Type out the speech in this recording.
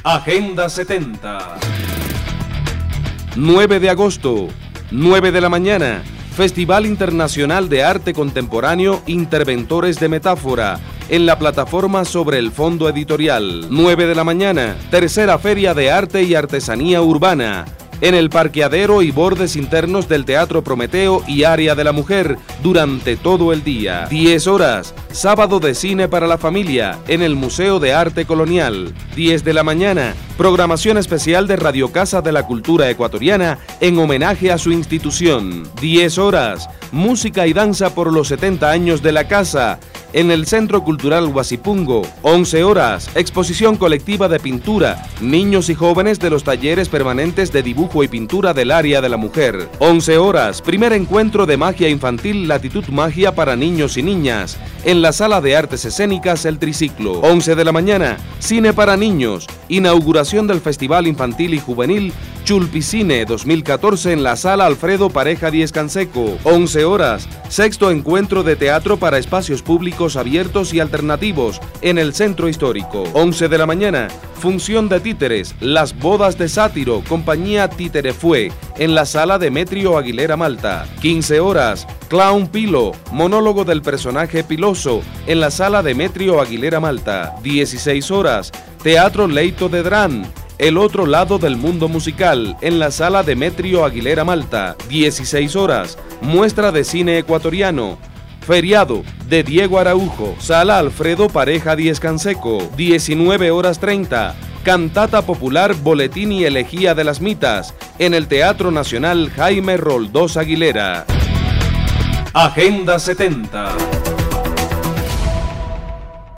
Agenda 70. 9 de agosto, 9 de la mañana, Festival Internacional de Arte Contemporáneo Interventores de Metáfora, en la plataforma Sobre el Fondo Editorial. 9 de la mañana, tercera Feria de Arte y Artesanía Urbana, en el parqueadero y bordes internos del Teatro Prometeo y Área de la Mujer, durante todo el día. 10 horas, sábado de cine para la familia, en el Museo de Arte Colonial. 10 de la mañana, programación especial de Radio Casa de la Cultura Ecuatoriana en homenaje a su institución. 10 horas, música y danza por los 70 años de la casa, en el Centro Cultural Huasipungo. 11 horas, exposición colectiva de pintura, niños y jóvenes de los talleres permanentes de dibujo y pintura del Área de la Mujer. 11 horas, primer encuentro de magia infantil Latitud Magia para niños y niñas, en la Sala de Artes Escénicas El Triciclo. 11 de la mañana, cine para niños, inauguración del Festival Infantil y Juvenil Chulpicine 2014 en la Sala Alfredo Pareja Díez Canseco. 11 horas, sexto encuentro de teatro para espacios públicos abiertos y alternativos en el Centro Histórico. 11 de la mañana, función de títeres, Las Bodas de Sátiro, compañía Títere Fue, en la Sala Demetrio Aguilera Malta. 15 horas, Clown Pilo, monólogo del personaje Piloso, en la Sala Demetrio Aguilera Malta. 16 horas, Teatro Leito de Dran, El otro lado del mundo musical, en la Sala Demetrio Aguilera Malta. 16 horas, muestra de cine ecuatoriano, Feriado, de Diego Araujo, Sala Alfredo Pareja Díez Canseco. 19 horas 30, cantata popular Boletín y Elegía de las Mitas, en el Teatro Nacional Jaime Roldós Aguilera. Agenda 70.